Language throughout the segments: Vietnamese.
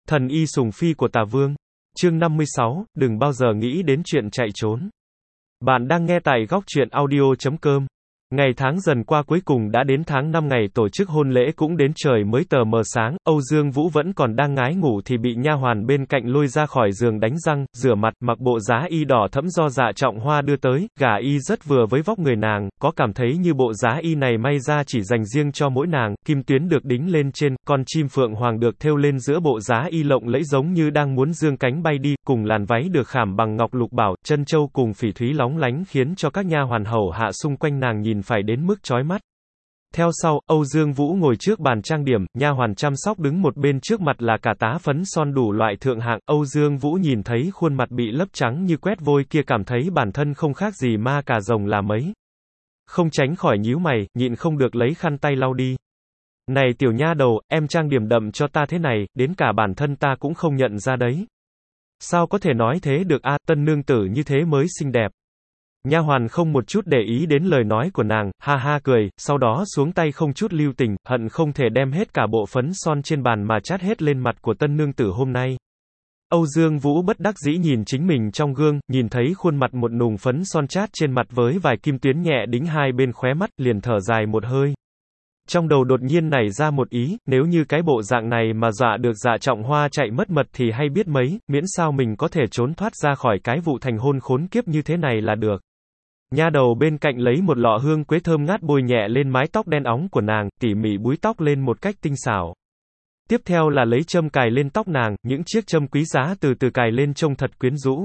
Thần y sùng phi của Tà Vương. Chương 56, đừng bao giờ nghĩ đến chuyện chạy trốn. Bạn đang nghe tại góc truyện audio.com. Ngày tháng dần qua cuối cùng đã đến tháng 5 ngày tổ chức hôn lễ cũng đến trời mới tờ mờ sáng, Âu Dương Vũ vẫn còn đang ngái ngủ thì bị nha hoàn bên cạnh lôi ra khỏi giường đánh răng, rửa mặt, mặc bộ giá y đỏ thẫm do Dạ Trọng Hoa đưa tới, gả y rất vừa với vóc người nàng, có cảm thấy như bộ giá y này may ra chỉ dành riêng cho mỗi nàng, kim tuyến được đính lên trên, con chim phượng hoàng được thêu lên giữa bộ giá y lộng lẫy giống như đang muốn dương cánh bay đi, cùng làn váy được khảm bằng ngọc lục bảo, chân châu cùng phỉ thúy lóng lánh khiến cho các nha hoàn hầu hạ xung quanh nàng nhìn phải đến mức chói mắt. Theo sau, Âu Dương Vũ ngồi trước bàn trang điểm, nha hoàn chăm sóc đứng một bên trước mặt là cả tá phấn son đủ loại thượng hạng. Âu Dương Vũ nhìn thấy khuôn mặt bị lấp trắng như quét vôi kia cảm thấy bản thân không khác gì ma cà rồng là mấy. Không tránh khỏi nhíu mày, nhịn không được lấy khăn tay lau đi. Này tiểu nha đầu, em trang điểm đậm cho ta thế này, đến cả bản thân ta cũng không nhận ra đấy. Sao có thể nói thế được a, tân nương tử như thế mới xinh đẹp. Nha hoàn không một chút để ý đến lời nói của nàng, ha ha cười, sau đó xuống tay không chút lưu tình, hận không thể đem hết cả bộ phấn son trên bàn mà chát hết lên mặt của tân nương tử hôm nay. Âu Dương Vũ bất đắc dĩ nhìn chính mình trong gương, nhìn thấy khuôn mặt một nùng phấn son chát trên mặt với vài kim tuyến nhẹ đính hai bên khóe mắt, liền thở dài một hơi. Trong đầu đột nhiên nảy ra một ý, nếu như cái bộ dạng này mà dọa được Dạ Trọng Hoa chạy mất mật thì hay biết mấy, miễn sao mình có thể trốn thoát ra khỏi cái vụ thành hôn khốn kiếp như thế này là được. Nha đầu bên cạnh lấy một lọ hương quế thơm ngát bôi nhẹ lên mái tóc đen óng của nàng, tỉ mỉ búi tóc lên một cách tinh xảo. Tiếp theo là lấy châm cài lên tóc nàng, những chiếc châm quý giá từ từ cài lên trông thật quyến rũ.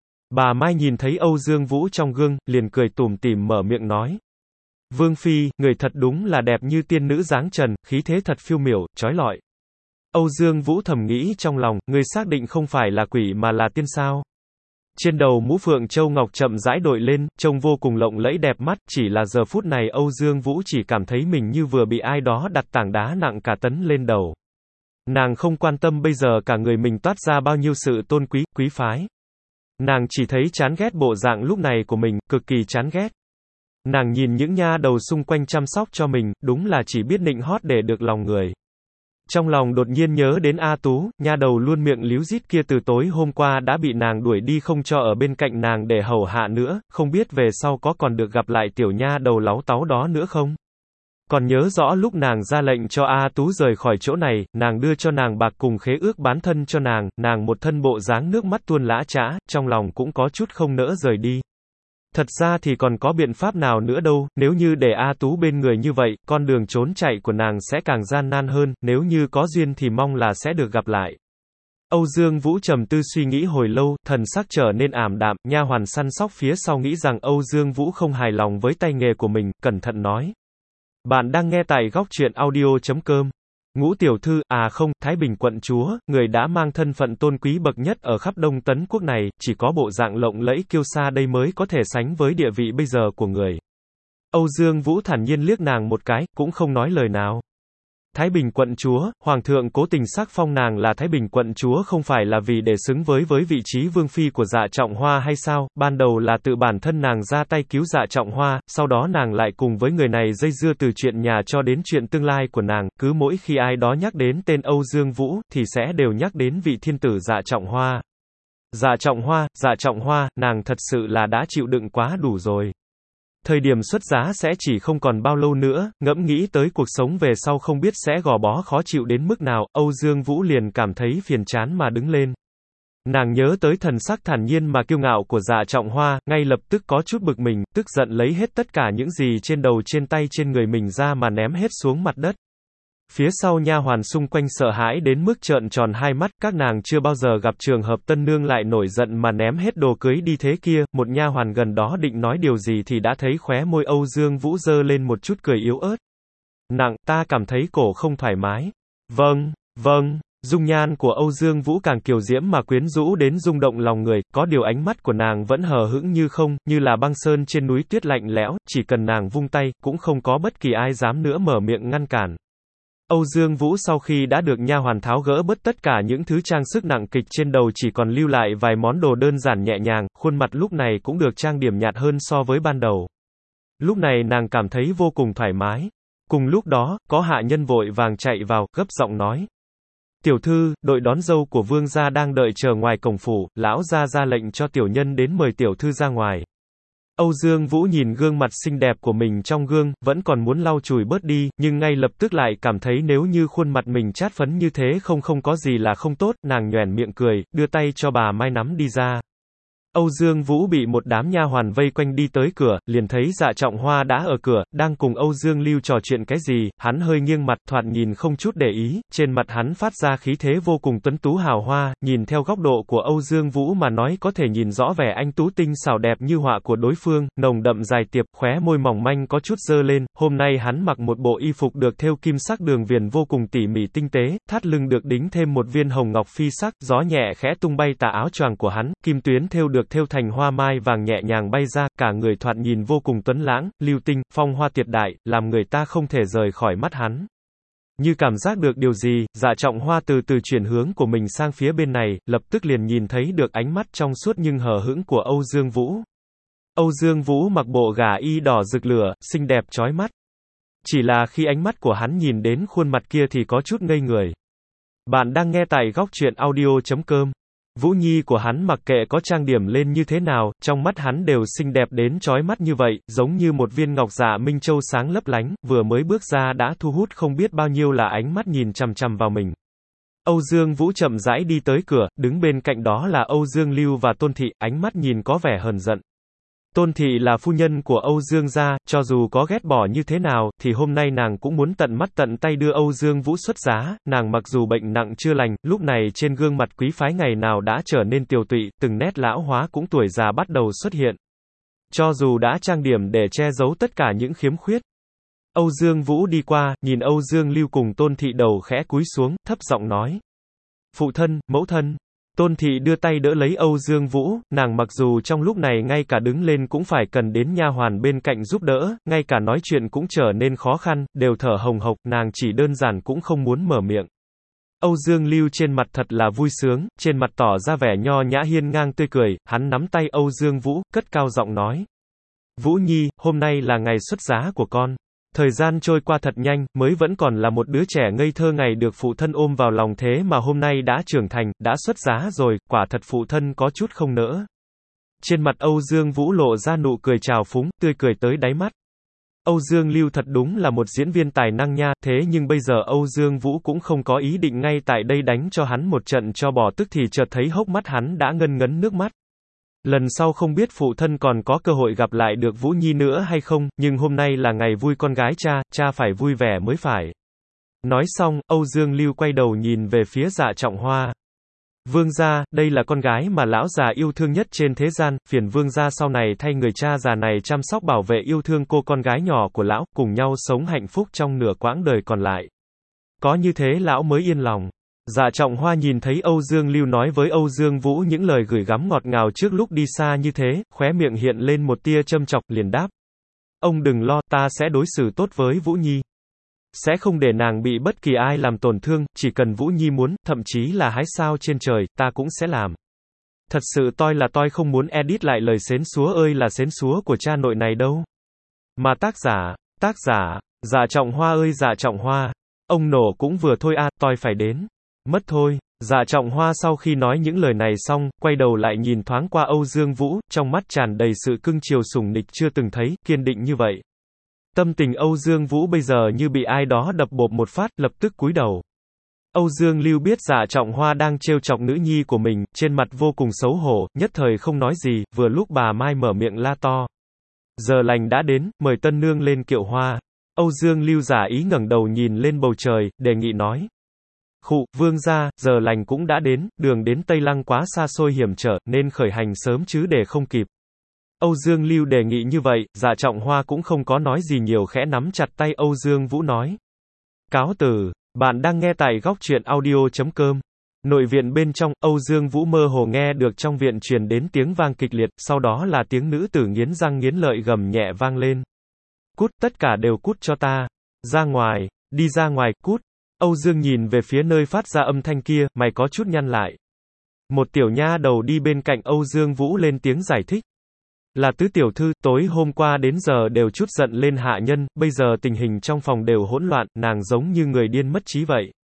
Bà Mai nhìn thấy Âu Dương Vũ trong gương, liền cười tủm tỉm mở miệng nói. Vương Phi, người thật đúng là đẹp như tiên nữ dáng trần, khí thế thật phiêu miểu, chói lọi. Âu Dương Vũ thầm nghĩ trong lòng, người xác định không phải là quỷ mà là tiên sao? Trên đầu mũ phượng châu ngọc chậm rãi đội lên, trông vô cùng lộng lẫy đẹp mắt, chỉ là giờ phút này Âu Dương Vũ chỉ cảm thấy mình như vừa bị ai đó đặt tảng đá nặng cả tấn lên đầu. Nàng không quan tâm bây giờ cả người mình toát ra bao nhiêu sự tôn quý, quý phái. Nàng chỉ thấy chán ghét bộ dạng lúc này của mình, cực kỳ chán ghét. Nàng nhìn những nha đầu xung quanh chăm sóc cho mình, đúng là chỉ biết nịnh hót để được lòng người. Trong lòng đột nhiên nhớ đến A Tú, nha đầu luôn miệng líu rít kia từ tối hôm qua đã bị nàng đuổi đi không cho ở bên cạnh nàng để hầu hạ nữa, không biết về sau có còn được gặp lại tiểu nha đầu láu táu đó nữa không? Còn nhớ rõ lúc nàng ra lệnh cho A Tú rời khỏi chỗ này, nàng đưa cho nàng bạc cùng khế ước bán thân cho nàng một thân bộ dáng nước mắt tuôn lã chã, trong lòng cũng có chút không nỡ rời đi. Thật ra thì còn có biện pháp nào nữa đâu, nếu như để A Tú bên người như vậy, con đường trốn chạy của nàng sẽ càng gian nan hơn, nếu như có duyên thì mong là sẽ được gặp lại. Âu Dương Vũ trầm tư suy nghĩ hồi lâu, thần sắc trở nên ảm đạm, nha hoàn săn sóc phía sau nghĩ rằng Âu Dương Vũ không hài lòng với tay nghề của mình, cẩn thận nói. Bạn đang nghe tại góc truyện audio.com. Ngũ tiểu thư, à không, Thái Bình quận chúa, người đã mang thân phận tôn quý bậc nhất ở khắp Đông Tấn quốc này, chỉ có bộ dạng lộng lẫy kiêu sa đây mới có thể sánh với địa vị bây giờ của người. Âu Dương Vũ thản nhiên liếc nàng một cái, cũng không nói lời nào. Thái Bình quận chúa, hoàng thượng cố tình sắc phong nàng là Thái Bình quận chúa không phải là vì để xứng với vị trí vương phi của Dạ Trọng Hoa hay sao, ban đầu là tự bản thân nàng ra tay cứu Dạ Trọng Hoa, sau đó nàng lại cùng với người này dây dưa từ chuyện nhà cho đến chuyện tương lai của nàng, cứ mỗi khi ai đó nhắc đến tên Âu Dương Vũ, thì sẽ đều nhắc đến vị thiên tử Dạ Trọng Hoa. Dạ Trọng Hoa, nàng thật sự là đã chịu đựng quá đủ rồi. Thời điểm xuất giá sẽ chỉ không còn bao lâu nữa, ngẫm nghĩ tới cuộc sống về sau không biết sẽ gò bó khó chịu đến mức nào, Âu Dương Vũ liền cảm thấy phiền chán mà đứng lên. Nàng nhớ tới thần sắc thản nhiên mà kiêu ngạo của Dạ Trọng Hoa, ngay lập tức có chút bực mình, tức giận lấy hết tất cả những gì trên đầu trên tay trên người mình ra mà ném hết xuống mặt đất. Phía sau nha hoàn xung quanh sợ hãi đến mức trợn tròn hai mắt, các nàng chưa bao giờ gặp trường hợp tân nương lại nổi giận mà ném hết đồ cưới đi thế kia, một nha hoàn gần đó định nói điều gì thì đã thấy khóe môi Âu Dương Vũ giơ lên một chút cười yếu ớt. Nặng, ta cảm thấy cổ không thoải mái. Vâng, dung nhan của Âu Dương Vũ càng kiều diễm mà quyến rũ đến rung động lòng người, có điều ánh mắt của nàng vẫn hờ hững như không, như là băng sơn trên núi tuyết lạnh lẽo, chỉ cần nàng vung tay, cũng không có bất kỳ ai dám nữa mở miệng ngăn cản. Âu Dương Vũ sau khi đã được nha hoàn tháo gỡ bớt tất cả những thứ trang sức nặng kịch trên đầu chỉ còn lưu lại vài món đồ đơn giản nhẹ nhàng, khuôn mặt lúc này cũng được trang điểm nhạt hơn so với ban đầu. Lúc này nàng cảm thấy vô cùng thoải mái. Cùng lúc đó, có hạ nhân vội vàng chạy vào, gấp giọng nói. Tiểu thư, đội đón dâu của vương gia đang đợi chờ ngoài cổng phủ, lão gia ra lệnh cho tiểu nhân đến mời tiểu thư ra ngoài. Âu Dương Vũ nhìn gương mặt xinh đẹp của mình trong gương, vẫn còn muốn lau chùi bớt đi, nhưng ngay lập tức lại cảm thấy nếu như khuôn mặt mình chát phấn như thế không có gì là không tốt, nàng nhoẻn miệng cười, đưa tay cho bà Mai nắm đi ra. Âu Dương Vũ bị một đám nha hoàn vây quanh đi tới cửa, liền thấy Dạ Trọng Hoa đã ở cửa, đang cùng Âu Dương Lưu trò chuyện cái gì, hắn hơi nghiêng mặt, thoạt nhìn không chút để ý, trên mặt hắn phát ra khí thế vô cùng tuấn tú hào hoa, nhìn theo góc độ của Âu Dương Vũ mà nói có thể nhìn rõ vẻ anh tú tinh xảo đẹp như họa của đối phương, nồng đậm dài tiệp, khóe môi mỏng manh có chút dơ lên, hôm nay hắn mặc một bộ y phục được thêu kim sắc đường viền vô cùng tỉ mỉ tinh tế, thắt lưng được đính thêm một viên hồng ngọc phi sắc, gió nhẹ khẽ tung bay tà áo choàng của hắn, kim tuyến thêu được thêu thành hoa mai vàng nhẹ nhàng bay ra, cả người thoạt nhìn vô cùng tuấn lãng, lưu tinh, phong hoa tuyệt đại, làm người ta không thể rời khỏi mắt hắn. Như cảm giác được điều gì, Dạ Trọng Hoa từ từ chuyển hướng của mình sang phía bên này, lập tức liền nhìn thấy được ánh mắt trong suốt nhưng hờ hững của Âu Dương Vũ. Âu Dương Vũ mặc bộ gà y đỏ rực lửa, xinh đẹp chói mắt. Chỉ là khi ánh mắt của hắn nhìn đến khuôn mặt kia thì có chút ngây người. Bạn đang nghe tại góc truyện audio.com. Vũ Nhi của hắn mặc kệ có trang điểm lên như thế nào, trong mắt hắn đều xinh đẹp đến chói mắt như vậy, giống như một viên ngọc dạ minh châu sáng lấp lánh, vừa mới bước ra đã thu hút không biết bao nhiêu là ánh mắt nhìn chằm chằm vào mình. Âu Dương Vũ chậm rãi đi tới cửa, đứng bên cạnh đó là Âu Dương Lưu và Tôn Thị, ánh mắt nhìn có vẻ hờn giận. Tôn Thị là phu nhân của Âu Dương gia, cho dù có ghét bỏ như thế nào, thì hôm nay nàng cũng muốn tận mắt tận tay đưa Âu Dương Vũ xuất giá, nàng mặc dù bệnh nặng chưa lành, lúc này trên gương mặt quý phái ngày nào đã trở nên tiều tụy, từng nét lão hóa cũng tuổi già bắt đầu xuất hiện. Cho dù đã trang điểm để che giấu tất cả những khiếm khuyết. Âu Dương Vũ đi qua, nhìn Âu Dương Lưu cùng Tôn Thị đầu khẽ cúi xuống, thấp giọng nói. Phụ thân, mẫu thân. Tôn Thị đưa tay đỡ lấy Âu Dương Vũ, nàng mặc dù trong lúc này ngay cả đứng lên cũng phải cần đến nha hoàn bên cạnh giúp đỡ, ngay cả nói chuyện cũng trở nên khó khăn, đều thở hồng hộc, nàng chỉ đơn giản cũng không muốn mở miệng. Âu Dương Lưu trên mặt thật là vui sướng, trên mặt tỏ ra vẻ nho nhã hiên ngang tươi cười, hắn nắm tay Âu Dương Vũ, cất cao giọng nói. Vũ Nhi, hôm nay là ngày xuất giá của con. Thời gian trôi qua thật nhanh, mới vẫn còn là một đứa trẻ ngây thơ ngày được phụ thân ôm vào lòng thế mà hôm nay đã trưởng thành, đã xuất giá rồi, quả thật phụ thân có chút không nỡ. Trên mặt Âu Dương Vũ lộ ra nụ cười trào phúng, tươi cười tới đáy mắt. Âu Dương Lưu thật đúng là một diễn viên tài năng nha, thế nhưng bây giờ Âu Dương Vũ cũng không có ý định ngay tại đây đánh cho hắn một trận cho bỏ tức thì chợt thấy hốc mắt hắn đã ngân ngấn nước mắt. Lần sau không biết phụ thân còn có cơ hội gặp lại được Vũ Nhi nữa hay không, nhưng hôm nay là ngày vui con gái cha, cha phải vui vẻ mới phải. Nói xong, Âu Dương Lưu quay đầu nhìn về phía Dạ Trọng Hoa. Vương gia, đây là con gái mà lão già yêu thương nhất trên thế gian, phiền vương gia sau này thay người cha già này chăm sóc bảo vệ yêu thương cô con gái nhỏ của lão, cùng nhau sống hạnh phúc trong nửa quãng đời còn lại. Có như thế lão mới yên lòng. Dạ Trọng Hoa nhìn thấy Âu Dương Lưu nói với Âu Dương Vũ những lời gửi gắm ngọt ngào trước lúc đi xa như thế, khóe miệng hiện lên một tia châm chọc, liền đáp. Ông đừng lo, ta sẽ đối xử tốt với Vũ Nhi. Sẽ không để nàng bị bất kỳ ai làm tổn thương, chỉ cần Vũ Nhi muốn, thậm chí là hái sao trên trời, ta cũng sẽ làm. Thật sự tôi là tôi không muốn edit lại lời xến xúa ơi là xến xúa của cha nội này đâu. Mà tác giả, Dạ Trọng Hoa ơi Dạ Trọng Hoa. Ông nổ cũng vừa thôi à, tôi phải đến. Mất thôi. Dạ Trọng Hoa sau khi nói những lời này xong, quay đầu lại nhìn thoáng qua Âu Dương Vũ, trong mắt tràn đầy sự cưng chiều sủng nịch chưa từng thấy, kiên định như vậy. Tâm tình Âu Dương Vũ bây giờ như bị ai đó đập bộp một phát, lập tức cúi đầu. Âu Dương Lưu biết Dạ Trọng Hoa đang trêu chọc nữ nhi của mình, trên mặt vô cùng xấu hổ, nhất thời không nói gì, vừa lúc bà Mai mở miệng la to. Giờ lành đã đến, mời tân nương lên kiệu hoa. Âu Dương Lưu giả ý ngẩng đầu nhìn lên bầu trời, đề nghị nói. Khụ, vương gia, giờ lành cũng đã đến, đường đến Tây Lăng quá xa xôi hiểm trở, nên khởi hành sớm chứ để không kịp. Âu Dương Lưu đề nghị như vậy, Dạ Trọng Hoa cũng không có nói gì nhiều khẽ nắm chặt tay Âu Dương Vũ nói. Cáo từ, bạn đang nghe tại góc truyện audio.com. Nội viện bên trong, Âu Dương Vũ mơ hồ nghe được trong viện truyền đến tiếng vang kịch liệt, sau đó là tiếng nữ tử nghiến răng nghiến lợi gầm nhẹ vang lên. Cút, tất cả đều cút cho ta. Ra ngoài, đi ra ngoài, cút. Âu Dương nhìn về phía nơi phát ra âm thanh kia, mày có chút nhăn lại. Một tiểu nha đầu đi bên cạnh Âu Dương Vũ lên tiếng giải thích. Là tứ tiểu thư, tối hôm qua đến giờ đều chút giận lên hạ nhân, bây giờ tình hình trong phòng đều hỗn loạn, nàng giống như người điên mất trí vậy.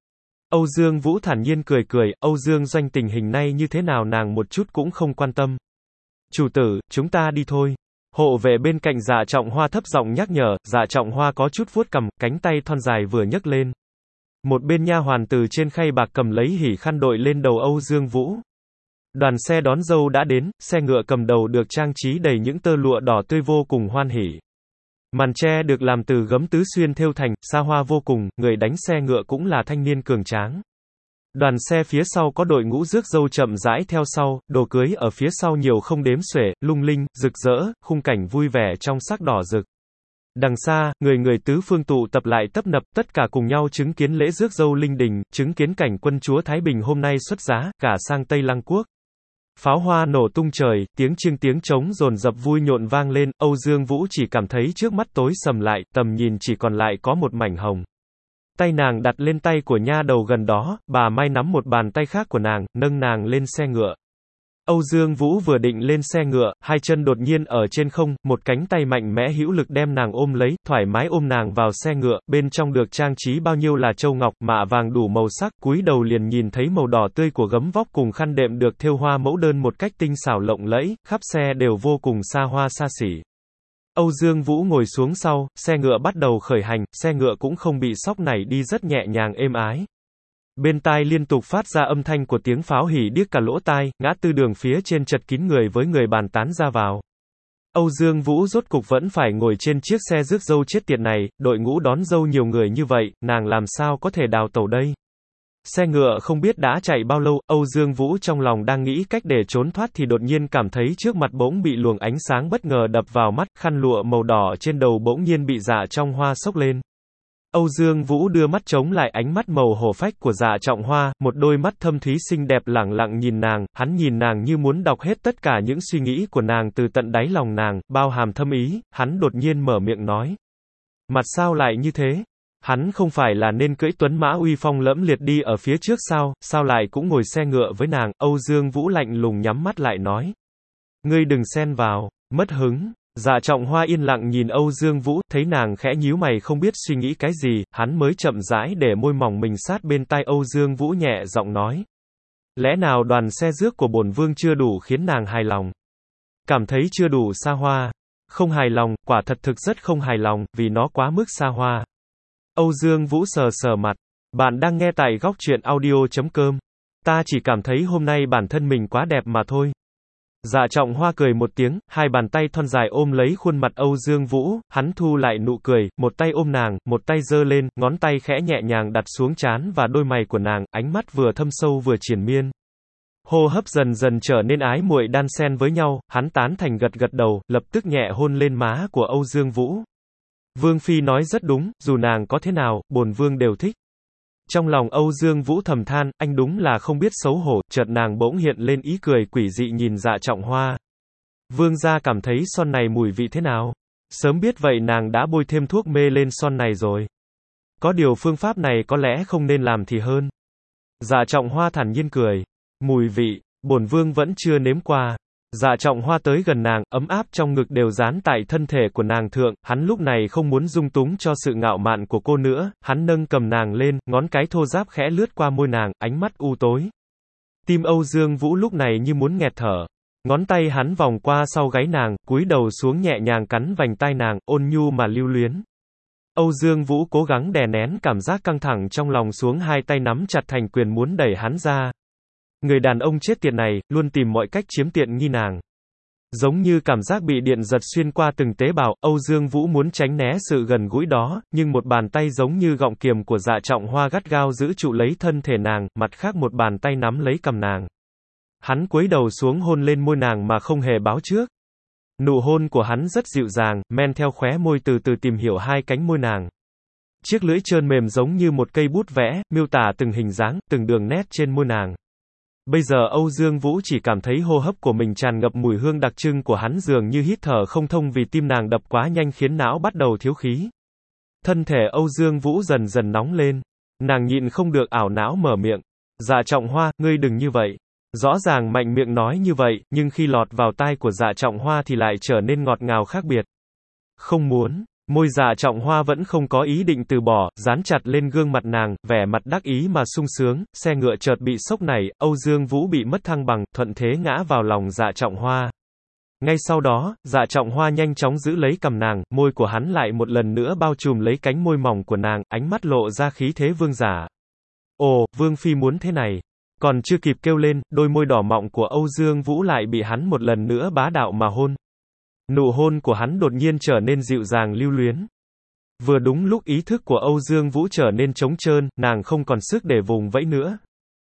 Âu Dương Vũ thản nhiên cười cười, Âu Dương Doanh tình hình này như thế nào nàng một chút cũng không quan tâm. Chủ tử, chúng ta đi thôi. Hộ vệ bên cạnh Dạ Trọng Hoa thấp giọng nhắc nhở, Dạ Trọng Hoa có chút vuốt cằm, cánh tay thon dài vừa nhấc lên. Một bên nha hoàn từ trên khay bạc cầm lấy hỉ khăn đội lên đầu Âu Dương Vũ. Đoàn xe đón dâu đã đến, xe ngựa cầm đầu được trang trí đầy những tơ lụa đỏ tươi vô cùng hoan hỉ. Màn tre được làm từ gấm tứ xuyên thêu thành, xa hoa vô cùng, người đánh xe ngựa cũng là thanh niên cường tráng. Đoàn xe phía sau có đội ngũ rước dâu chậm rãi theo sau, đồ cưới ở phía sau nhiều không đếm xuể, lung linh, rực rỡ, khung cảnh vui vẻ trong sắc đỏ rực. Đằng xa, người tứ phương tụ tập lại tấp nập, tất cả cùng nhau chứng kiến lễ rước dâu linh đình, chứng kiến cảnh quân chúa Thái Bình hôm nay xuất giá, cả sang Tây Lăng Quốc. Pháo hoa nổ tung trời, tiếng chiêng tiếng trống dồn dập vui nhộn vang lên, Âu Dương Vũ chỉ cảm thấy trước mắt tối sầm lại, tầm nhìn chỉ còn lại có một mảnh hồng. Tay nàng đặt lên tay của nha đầu gần đó, bà Mai nắm một bàn tay khác của nàng, nâng nàng lên xe ngựa. Âu Dương Vũ vừa định lên xe ngựa, hai chân đột nhiên ở trên không, một cánh tay mạnh mẽ hữu lực đem nàng ôm lấy, thoải mái ôm nàng vào xe ngựa, bên trong được trang trí bao nhiêu là châu ngọc, mạ vàng đủ màu sắc, cúi đầu liền nhìn thấy màu đỏ tươi của gấm vóc cùng khăn đệm được thêu hoa mẫu đơn một cách tinh xảo lộng lẫy, khắp xe đều vô cùng xa hoa xa xỉ. Âu Dương Vũ ngồi xuống sau, xe ngựa bắt đầu khởi hành, xe ngựa cũng không bị sóc nảy đi rất nhẹ nhàng êm ái. Bên tai liên tục phát ra âm thanh của tiếng pháo hỉ điếc cả lỗ tai, ngã tư đường phía trên chật kín người với người bàn tán ra vào. Âu Dương Vũ rốt cục vẫn phải ngồi trên chiếc xe rước dâu chết tiệt này, đội ngũ đón dâu nhiều người như vậy, nàng làm sao có thể đào tẩu đây? Xe ngựa không biết đã chạy bao lâu, Âu Dương Vũ trong lòng đang nghĩ cách để trốn thoát thì đột nhiên cảm thấy trước mặt bỗng bị luồng ánh sáng bất ngờ đập vào mắt, khăn lụa màu đỏ trên đầu bỗng nhiên bị Dạ Trọng Hoa xốc lên. Âu Dương Vũ đưa mắt chống lại ánh mắt màu hổ phách của Dạ Trọng Hoa, một đôi mắt thâm thúy xinh đẹp lẳng lặng nhìn nàng, hắn nhìn nàng như muốn đọc hết tất cả những suy nghĩ của nàng từ tận đáy lòng nàng, bao hàm thâm ý, hắn đột nhiên mở miệng nói. Mặt sao lại như thế? Hắn không phải là nên cưỡi tuấn mã uy phong lẫm liệt đi ở phía trước sao lại cũng ngồi xe ngựa với nàng, Âu Dương Vũ lạnh lùng nhắm mắt lại nói. Ngươi đừng xen vào, mất hứng. Dạ Trọng Hoa yên lặng nhìn Âu Dương Vũ, thấy nàng khẽ nhíu mày không biết suy nghĩ cái gì, hắn mới chậm rãi để môi mỏng mình sát bên tai Âu Dương Vũ nhẹ giọng nói. Lẽ nào đoàn xe rước của bổn vương chưa đủ khiến nàng hài lòng? Cảm thấy chưa đủ xa hoa? Không hài lòng, quả thật thực rất không hài lòng, vì nó quá mức xa hoa. Âu Dương Vũ sờ sờ mặt. Bạn đang nghe tại góc truyện audio.com. Ta chỉ cảm thấy hôm nay bản thân mình quá đẹp mà thôi. Dạ Trọng Hoa cười một tiếng, hai bàn tay thon dài ôm lấy khuôn mặt Âu Dương Vũ, hắn thu lại nụ cười, một tay ôm nàng, một tay giơ lên, ngón tay khẽ nhẹ nhàng đặt xuống trán và đôi mày của nàng, ánh mắt vừa thâm sâu vừa triền miên. Hô hấp dần dần trở nên ái muội đan xen với nhau, hắn tán thành gật gật đầu, lập tức nhẹ hôn lên má của Âu Dương Vũ. Vương Phi nói rất đúng, dù nàng có thế nào, bổn vương đều thích. Trong lòng Âu Dương Vũ thầm than, anh đúng là không biết xấu hổ, chợt nàng bỗng hiện lên ý cười quỷ dị nhìn Dạ Trọng Hoa. Vương gia cảm thấy son này mùi vị thế nào? Sớm biết vậy nàng đã bôi thêm thuốc mê lên son này rồi. Có điều phương pháp này có lẽ không nên làm thì hơn. Dạ Trọng Hoa thản nhiên cười. Mùi vị, bổn vương vẫn chưa nếm qua. Dạ Trọng Hoa tới gần nàng, ấm áp trong ngực đều dán tại thân thể của nàng thượng, hắn lúc này không muốn dung túng cho sự ngạo mạn của cô nữa, hắn nâng cầm nàng lên, ngón cái thô ráp khẽ lướt qua môi nàng, ánh mắt u tối. Tim Âu Dương Vũ lúc này như muốn nghẹt thở. Ngón tay hắn vòng qua sau gáy nàng, cúi đầu xuống nhẹ nhàng cắn vành tai nàng, ôn nhu mà lưu luyến. Âu Dương Vũ cố gắng đè nén cảm giác căng thẳng trong lòng xuống, hai tay nắm chặt thành quyền muốn đẩy hắn ra. Người đàn ông chết tiệt này, luôn tìm mọi cách chiếm tiện nghi nàng. Giống như cảm giác bị điện giật xuyên qua từng tế bào, Âu Dương Vũ muốn tránh né sự gần gũi đó, nhưng một bàn tay giống như gọng kiềm của Dạ Trọng Hoa gắt gao giữ trụ lấy thân thể nàng, mặt khác một bàn tay nắm lấy cằm nàng. Hắn cúi đầu xuống hôn lên môi nàng mà không hề báo trước. Nụ hôn của hắn rất dịu dàng, men theo khóe môi từ từ tìm hiểu hai cánh môi nàng. Chiếc lưỡi trơn mềm giống như một cây bút vẽ, miêu tả từng hình dáng, từng đường nét trên môi nàng. Bây giờ Âu Dương Vũ chỉ cảm thấy hô hấp của mình tràn ngập mùi hương đặc trưng của hắn, dường như hít thở không thông vì tim nàng đập quá nhanh khiến não bắt đầu thiếu khí. Thân thể Âu Dương Vũ dần dần nóng lên. Nàng nhịn không được ảo não mở miệng. Dạ Trọng Hoa, ngươi đừng như vậy. Rõ ràng mạnh miệng nói như vậy, nhưng khi lọt vào tai của Dạ Trọng Hoa thì lại trở nên ngọt ngào khác biệt. Không muốn. Môi Dạ Trọng Hoa vẫn không có ý định từ bỏ, dán chặt lên gương mặt nàng, vẻ mặt đắc ý mà sung sướng, xe ngựa chợt bị sốc nảy, Âu Dương Vũ bị mất thăng bằng, thuận thế ngã vào lòng Dạ Trọng Hoa. Ngay sau đó, Dạ Trọng Hoa nhanh chóng giữ lấy cằm nàng, môi của hắn lại một lần nữa bao trùm lấy cánh môi mỏng của nàng, ánh mắt lộ ra khí thế vương giả. Ồ, Vương Phi muốn thế này. Còn chưa kịp kêu lên, đôi môi đỏ mọng của Âu Dương Vũ lại bị hắn một lần nữa bá đạo mà hôn. Nụ hôn của hắn đột nhiên trở nên dịu dàng lưu luyến. Vừa đúng lúc ý thức của Âu Dương Vũ trở nên trống trơn, nàng không còn sức để vùng vẫy nữa.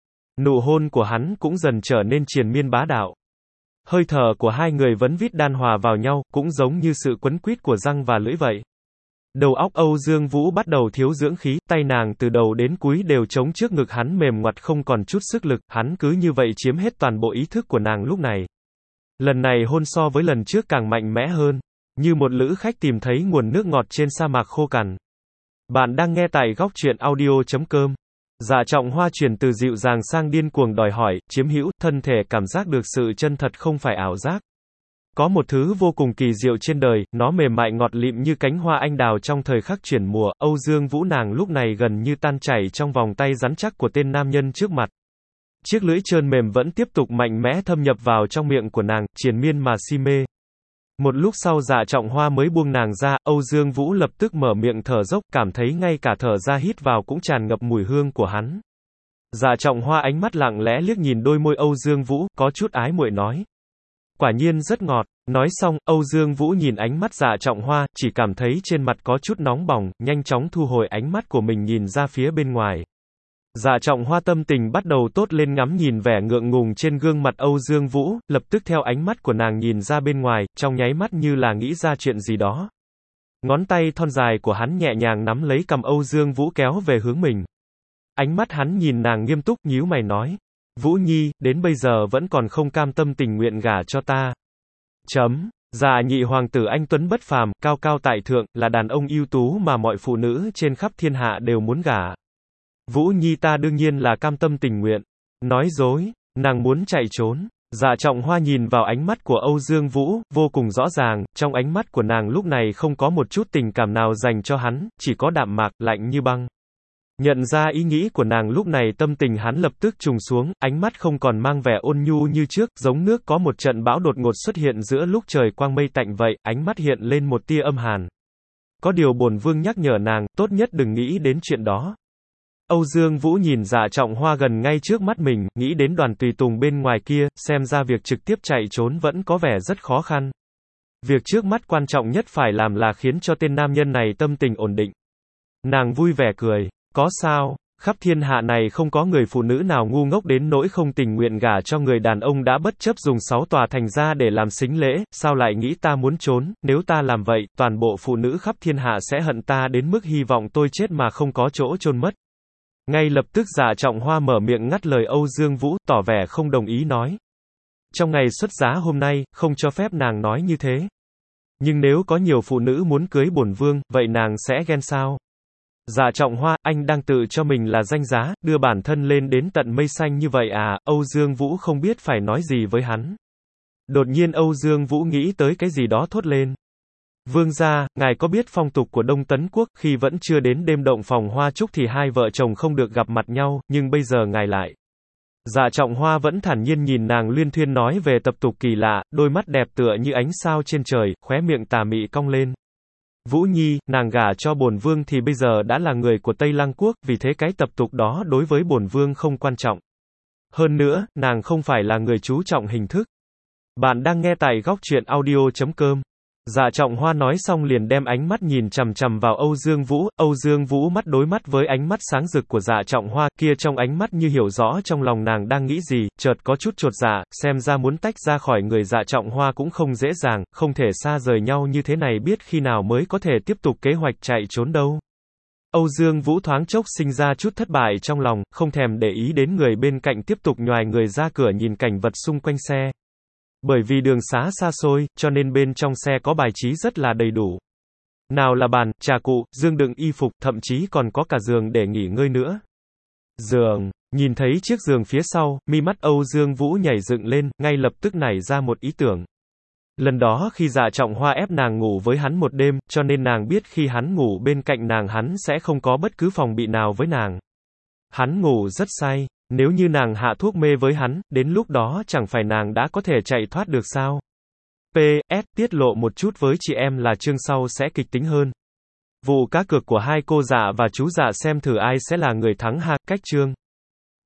Nụ hôn của hắn cũng dần trở nên triền miên bá đạo. Hơi thở của hai người vẫn vít đan hòa vào nhau, cũng giống như sự quấn quýt của răng và lưỡi vậy. Đầu óc Âu Dương Vũ bắt đầu thiếu dưỡng khí, tay nàng từ đầu đến cuối đều chống trước ngực hắn mềm ngoặt không còn chút sức lực, hắn cứ như vậy chiếm hết toàn bộ ý thức của nàng lúc này. Lần này hôn so với lần trước càng mạnh mẽ hơn, như một lữ khách tìm thấy nguồn nước ngọt trên sa mạc khô cằn. Bạn đang nghe tại góc truyện audio.com. Dạ Trọng Hoa chuyển từ dịu dàng sang điên cuồng đòi hỏi, chiếm hữu, thân thể cảm giác được sự chân thật không phải ảo giác. Có một thứ vô cùng kỳ diệu trên đời, nó mềm mại ngọt lịm như cánh hoa anh đào trong thời khắc chuyển mùa, Âu Dương Vũ nàng lúc này gần như tan chảy trong vòng tay rắn chắc của tên nam nhân trước mặt. Chiếc lưỡi trơn mềm vẫn tiếp tục mạnh mẽ thâm nhập vào trong miệng của nàng, triền miên mà si mê. Một lúc sau Dạ Trọng Hoa mới buông nàng ra, Âu Dương Vũ lập tức mở miệng thở dốc, cảm thấy ngay cả thở ra hít vào cũng tràn ngập mùi hương của hắn. Dạ Trọng Hoa ánh mắt lặng lẽ liếc nhìn đôi môi Âu Dương Vũ, có chút ái muội nói. Quả nhiên rất ngọt. Nói xong, Âu Dương Vũ nhìn ánh mắt Dạ Trọng Hoa, chỉ cảm thấy trên mặt có chút nóng bỏng, nhanh chóng thu hồi ánh mắt của mình nhìn ra phía bên ngoài. Dạ Trọng Hoa tâm tình bắt đầu tốt lên ngắm nhìn vẻ ngượng ngùng trên gương mặt Âu Dương Vũ, lập tức theo ánh mắt của nàng nhìn ra bên ngoài, trong nháy mắt như là nghĩ ra chuyện gì đó. Ngón tay thon dài của hắn nhẹ nhàng nắm lấy cằm Âu Dương Vũ kéo về hướng mình. Ánh mắt hắn nhìn nàng nghiêm túc, nhíu mày nói. Vũ Nhi, đến bây giờ vẫn còn không cam tâm tình nguyện gả cho ta. Dạ nhị hoàng tử anh tuấn bất phàm, cao cao tại thượng, là đàn ông ưu tú mà mọi phụ nữ trên khắp thiên hạ đều muốn gả. Vũ Nhi ta đương nhiên là cam tâm tình nguyện. Nói dối, nàng muốn chạy trốn. Dạ Trọng Hoa nhìn vào ánh mắt của Âu Dương Vũ, vô cùng rõ ràng, trong ánh mắt của nàng lúc này không có một chút tình cảm nào dành cho hắn, chỉ có đạm mạc, lạnh như băng. Nhận ra ý nghĩ của nàng lúc này tâm tình hắn lập tức trùng xuống, ánh mắt không còn mang vẻ ôn nhu như trước, giống nước có một trận bão đột ngột xuất hiện giữa lúc trời quang mây tạnh vậy, ánh mắt hiện lên một tia âm hàn. Có điều bổn vương nhắc nhở nàng, tốt nhất đừng nghĩ đến chuyện đó. Âu Dương Vũ nhìn Dạ Trọng Hoa gần ngay trước mắt mình, nghĩ đến đoàn tùy tùng bên ngoài kia, xem ra việc trực tiếp chạy trốn vẫn có vẻ rất khó khăn. Việc trước mắt quan trọng nhất phải làm là khiến cho tên nam nhân này tâm tình ổn định. Nàng vui vẻ cười. Có sao, khắp thiên hạ này không có người phụ nữ nào ngu ngốc đến nỗi không tình nguyện gả cho người đàn ông đã bất chấp dùng 6 tòa thành ra để làm sính lễ, sao lại nghĩ ta muốn trốn, nếu ta làm vậy, toàn bộ phụ nữ khắp thiên hạ sẽ hận ta đến mức hy vọng tôi chết mà không có chỗ chôn mất. Ngay lập tức Dạ Trọng Hoa mở miệng ngắt lời Âu Dương Vũ, tỏ vẻ không đồng ý nói. Trong ngày xuất giá hôm nay, không cho phép nàng nói như thế. Nhưng nếu có nhiều phụ nữ muốn cưới bổn vương, vậy nàng sẽ ghen sao? Dạ Trọng Hoa, anh đang tự cho mình là danh giá, đưa bản thân lên đến tận mây xanh như vậy à? Âu Dương Vũ không biết phải nói gì với hắn. Đột nhiên Âu Dương Vũ nghĩ tới cái gì đó thốt lên. Vương gia, ngài có biết phong tục của Đông Tấn Quốc, khi vẫn chưa đến đêm động phòng hoa trúc thì hai vợ chồng không được gặp mặt nhau, nhưng bây giờ ngài lại. Dạ Trọng Hoa vẫn thản nhiên nhìn nàng luyên thuyên nói về tập tục kỳ lạ, đôi mắt đẹp tựa như ánh sao trên trời, khóe miệng tà mị cong lên. Vũ Nhi, nàng gả cho bổn vương thì bây giờ đã là người của Tây Lăng Quốc, vì thế cái tập tục đó đối với bổn vương không quan trọng. Hơn nữa, nàng không phải là người chú trọng hình thức. Bạn đang nghe tại góc truyện audio.com. Dạ Trọng Hoa nói xong liền đem ánh mắt nhìn chằm chằm vào Âu Dương Vũ mắt đối mắt với ánh mắt sáng rực của Dạ Trọng Hoa, kia trong ánh mắt như hiểu rõ trong lòng nàng đang nghĩ gì, chợt có chút chột dạ, xem ra muốn tách ra khỏi người Dạ Trọng Hoa cũng không dễ dàng, không thể xa rời nhau như thế này biết khi nào mới có thể tiếp tục kế hoạch chạy trốn đâu. Âu Dương Vũ thoáng chốc sinh ra chút thất bại trong lòng, không thèm để ý đến người bên cạnh tiếp tục nhoài người ra cửa nhìn cảnh vật xung quanh xe. Bởi vì đường xá xa xôi, cho nên bên trong xe có bài trí rất là đầy đủ. Nào là bàn, trà cụ, giường đựng y phục, thậm chí còn có cả giường để nghỉ ngơi nữa. Giường, nhìn thấy chiếc giường phía sau, mi mắt Âu Dương Vũ nhảy dựng lên, ngay lập tức nảy ra một ý tưởng. Lần đó khi Dạ Trọng Hoa ép nàng ngủ với hắn một đêm, cho nên nàng biết khi hắn ngủ bên cạnh nàng hắn sẽ không có bất cứ phòng bị nào với nàng. Hắn ngủ rất say, nếu như nàng hạ thuốc mê với hắn, đến lúc đó chẳng phải nàng đã có thể chạy thoát được sao? PS, tiết lộ một chút với chị em là chương sau sẽ kịch tính hơn. Vụ cá cược của hai cô Dạ và chú Dạ xem thử ai sẽ là người thắng ha, cách chương.